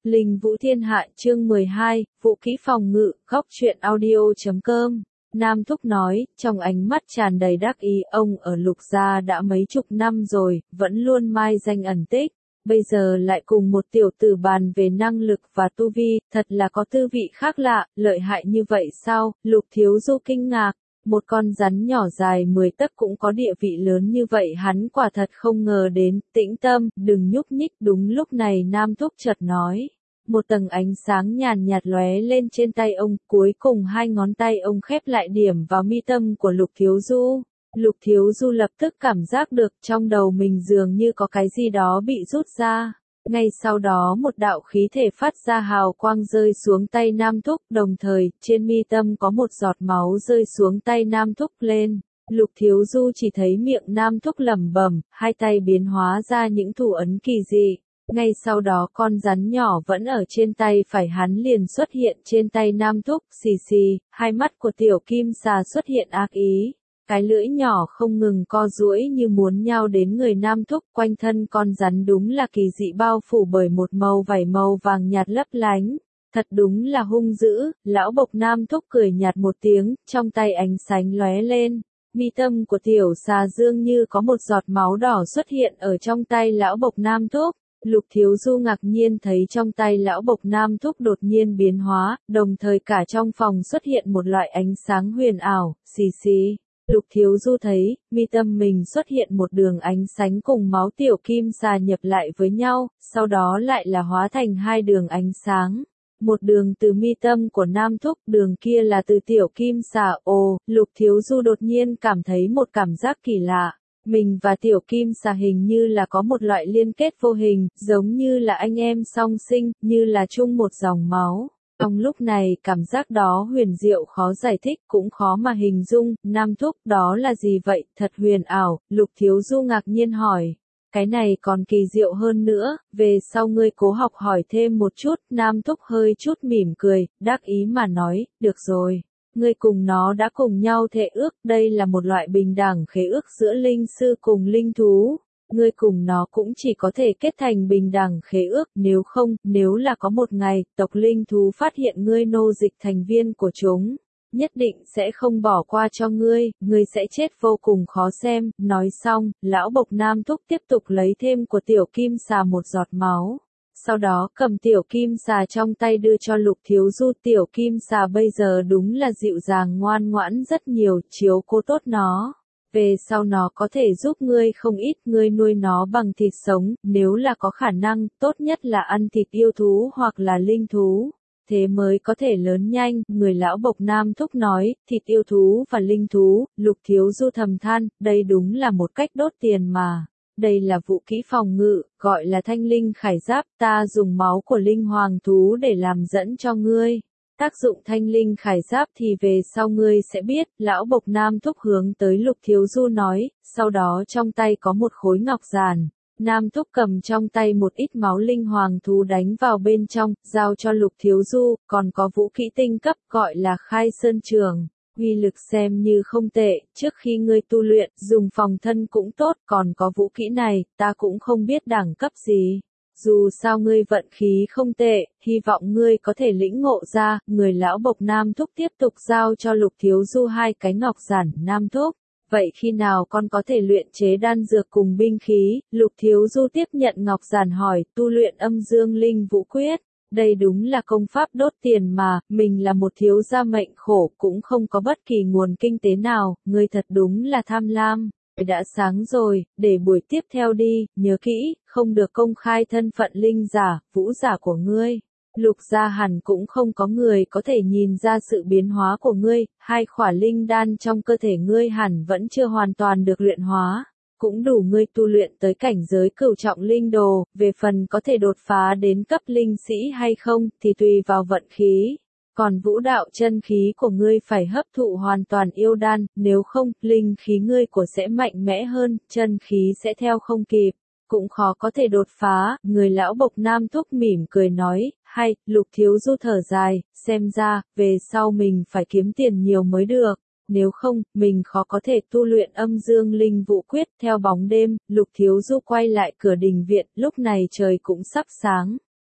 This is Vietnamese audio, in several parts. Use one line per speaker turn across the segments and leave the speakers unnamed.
Linh Vũ Thiên Hạ chương 12, Vũ Kỹ Phòng Ngự, góc truyện audio.com. Nam Thúc nói, trong ánh mắt tràn đầy đắc ý, ông ở Lục gia đã mấy chục năm rồi, vẫn luôn mai danh ẩn tích. Bây giờ lại cùng một tiểu tử bàn về năng lực và tu vi, thật là có tư vị khác lạ, lợi hại như vậy sao? Lục Thiếu Du kinh ngạc. Một con rắn nhỏ dài 10 tấc cũng có địa vị lớn như vậy, hắn quả thật không ngờ đến. Tĩnh tâm, đừng nhúc nhích. Đúng lúc này Nam Thúc chợt nói. Một tầng ánh sáng nhàn nhạt lóe lên trên tay ông, cuối cùng hai ngón tay ông khép lại điểm vào mi tâm của Lục Thiếu Du. Lục Thiếu Du lập tức cảm giác được trong đầu mình dường như có cái gì đó bị rút ra. Ngay sau đó một đạo khí thể phát ra hào quang rơi xuống tay Nam Thúc, đồng thời, trên mi tâm có một giọt máu rơi xuống tay Nam Thúc lên. Lục Thiếu Du chỉ thấy miệng Nam Thúc lẩm bẩm, hai tay biến hóa ra những thủ ấn kỳ dị. Ngay sau đó con rắn nhỏ vẫn ở trên tay phải hắn liền xuất hiện trên tay Nam Thúc, xì xì, hai mắt của tiểu kim xà xuất hiện ác ý. Cái lưỡi nhỏ không ngừng co duỗi như muốn nhao đến người Nam Thúc, quanh thân con rắn đúng là kỳ dị bao phủ bởi một màu vảy màu vàng nhạt lấp lánh. Thật đúng là hung dữ. Lão Bộc Nam Thúc cười nhạt một tiếng, trong tay ánh sáng lóe lên. Mi tâm của tiểu xà dường như có một giọt máu đỏ xuất hiện ở trong tay Lão Bộc Nam Thúc. Lục Thiếu Du ngạc nhiên thấy trong tay Lão Bộc Nam Thúc đột nhiên biến hóa, đồng thời cả trong phòng xuất hiện một loại ánh sáng huyền ảo, xì xì. Lục Thiếu Du thấy, mi tâm mình xuất hiện một đường ánh sáng cùng máu tiểu kim xà nhập lại với nhau, sau đó lại là hóa thành hai đường ánh sáng. Một đường từ mi tâm của Nam Thúc, đường kia là từ tiểu kim xà. Ồ, Lục Thiếu Du đột nhiên cảm thấy một cảm giác kỳ lạ. Mình và tiểu kim xà hình như là có một loại liên kết vô hình, giống như là anh em song sinh, như là chung một dòng máu. Trong lúc này, cảm giác đó huyền diệu khó giải thích, cũng khó mà hình dung. Nam Thúc, đó là gì vậy? Thật huyền ảo. Lục Thiếu Du ngạc nhiên hỏi. Cái này còn kỳ diệu hơn nữa, về sau ngươi cố học hỏi thêm một chút. Nam Thúc hơi chút mỉm cười, đắc ý mà nói, được rồi. Ngươi cùng nó đã cùng nhau thệ ước, đây là một loại bình đẳng khế ước giữa linh sư cùng linh thú. Ngươi cùng nó cũng chỉ có thể kết thành bình đẳng khế ước, nếu không, nếu là có một ngày, tộc linh thú phát hiện ngươi nô dịch thành viên của chúng, nhất định sẽ không bỏ qua cho ngươi sẽ chết vô cùng khó xem. Nói xong, Lão Bộc Nam Thúc tiếp tục lấy thêm của tiểu kim xà một giọt máu. Sau đó cầm tiểu kim xà trong tay đưa cho Lục Thiếu Du. Tiểu kim xà bây giờ đúng là dịu dàng ngoan ngoãn rất nhiều, chiếu cố tốt nó. Về sau nó có thể giúp ngươi không ít, ngươi nuôi nó bằng thịt sống, nếu là có khả năng, tốt nhất là ăn thịt yêu thú hoặc là linh thú. Thế mới có thể lớn nhanh. Người Lão Bộc Nam Thúc nói, thịt yêu thú và linh thú. Lục Thiếu Du thầm than, đây đúng là một cách đốt tiền mà. Đây là vũ kỹ phòng ngự, gọi là thanh linh khải giáp, ta dùng máu của linh hoàng thú để làm dẫn cho ngươi. Tác dụng thanh linh khải giáp thì về sau ngươi sẽ biết. Lão Bộc Nam Thúc hướng tới Lục Thiếu Du nói, sau đó trong tay có một khối ngọc giản. Nam Thúc cầm trong tay một ít máu linh hoàng thú đánh vào bên trong, giao cho Lục Thiếu Du, còn có vũ kỹ tinh cấp gọi là khai sơn trường. Uy lực xem như không tệ, trước khi ngươi tu luyện, dùng phòng thân cũng tốt, còn có vũ kỹ này, ta cũng không biết đẳng cấp gì. Dù sao ngươi vận khí không tệ, hy vọng ngươi có thể lĩnh ngộ ra. Người Lão Bộc Nam Thúc tiếp tục giao cho Lục Thiếu Du hai cái ngọc giản. Nam Thúc, vậy khi nào con có thể luyện chế đan dược cùng binh khí? Lục Thiếu Du tiếp nhận ngọc giản hỏi, tu luyện âm dương linh vũ quyết. Đây đúng là công pháp đốt tiền mà, mình là một thiếu gia mệnh khổ, cũng không có bất kỳ nguồn kinh tế nào, ngươi thật đúng là tham lam. Đã sáng rồi, để buổi tiếp theo đi, nhớ kỹ, không được công khai thân phận linh giả, vũ giả của ngươi. Lục gia hẳn cũng không có người có thể nhìn ra sự biến hóa của ngươi, hai khỏa linh đan trong cơ thể ngươi hẳn vẫn chưa hoàn toàn được luyện hóa. Cũng đủ ngươi tu luyện tới cảnh giới cửu trọng linh đồ, về phần có thể đột phá đến cấp linh sĩ hay không, thì tùy vào vận khí. Còn vũ đạo chân khí của ngươi phải hấp thụ hoàn toàn yêu đan, nếu không, linh khí ngươi của sẽ mạnh mẽ hơn, chân khí sẽ theo không kịp, cũng khó có thể đột phá. Người Lão Bộc Nam Thúc mỉm cười nói, hay. Lục Thiếu Du thở dài, xem ra, về sau mình phải kiếm tiền nhiều mới được. Nếu không, mình khó có thể tu luyện âm dương linh vũ quyết. Theo bóng đêm, Lục Thiếu Du quay lại cửa đình viện, lúc này trời cũng sắp sáng.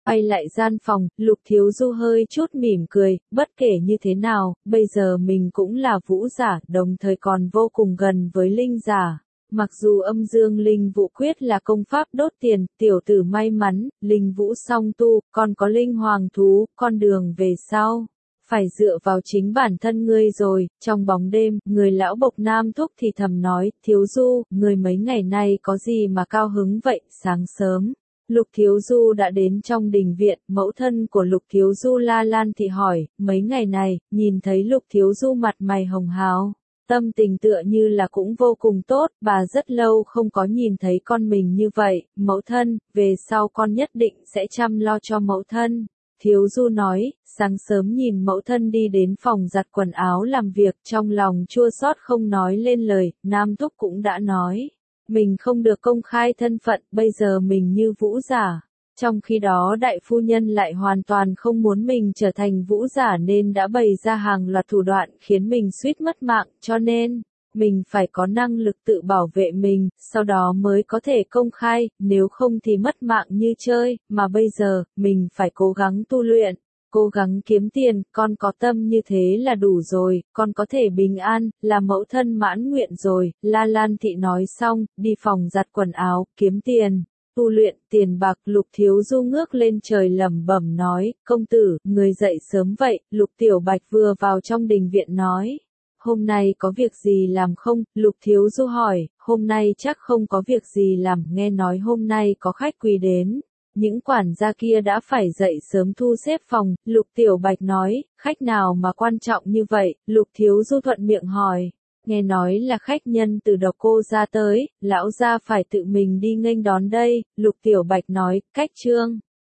Quay lại gian phòng, Lục Thiếu Du hơi chút mỉm cười, bất kể như thế nào, bây giờ mình cũng là vũ giả, đồng thời còn vô cùng gần với linh giả. Mặc dù âm dương linh vũ quyết là công pháp đốt tiền, tiểu tử may mắn, linh vũ song tu, còn có linh hoàng thú, con đường về sau. Phải dựa vào chính bản thân ngươi rồi. Trong bóng đêm, người lão bộc Nam Thúc thì thầm nói, Thiếu Du, người mấy ngày nay có gì mà cao hứng vậy? Sáng sớm, Lục Thiếu Du đã đến trong đình viện, mẫu thân của Lục Thiếu Du La Lan thì hỏi, mấy ngày này, nhìn thấy Lục Thiếu Du mặt mày hồng hào, tâm tình tựa như là cũng vô cùng tốt, bà rất lâu không có nhìn thấy con mình như vậy, mẫu thân, về sau con nhất định sẽ chăm lo cho mẫu thân. Thiếu Du nói, sáng sớm nhìn mẫu thân đi đến phòng giặt quần áo làm việc, trong lòng chua xót không nói lên lời. Nam Thúc cũng đã nói, mình không được công khai thân phận, bây giờ mình như vũ giả. Trong khi đó đại phu nhân lại hoàn toàn không muốn mình trở thành vũ giả nên đã bày ra hàng loạt thủ đoạn khiến mình suýt mất mạng, cho nên mình phải có năng lực tự bảo vệ mình, sau đó mới có thể công khai, nếu không thì mất mạng như chơi, mà bây giờ, mình phải cố gắng tu luyện, cố gắng kiếm tiền, con có tâm như thế là đủ rồi, con có thể bình an, là mẫu thân mãn nguyện rồi. La Lan Thị nói xong, đi phòng giặt quần áo, kiếm tiền. Tu luyện, tiền bạc. Lục Thiếu Du ngước lên trời lẩm bẩm nói, công tử, người dậy sớm vậy. Lục Tiểu Bạch vừa vào trong đình viện nói, hôm nay có việc gì làm không? Lục Thiếu Du hỏi, hôm nay chắc không có việc gì làm, nghe nói hôm nay có khách quý đến. Những quản gia kia đã phải dậy sớm thu xếp phòng. Lục Tiểu Bạch nói, khách nào mà quan trọng như vậy? Lục Thiếu Du thuận miệng hỏi. Nghe nói là khách nhân từ Độc Cô gia tới, lão gia phải tự mình đi nghênh đón đây. Lục Tiểu Bạch nói, cách Trương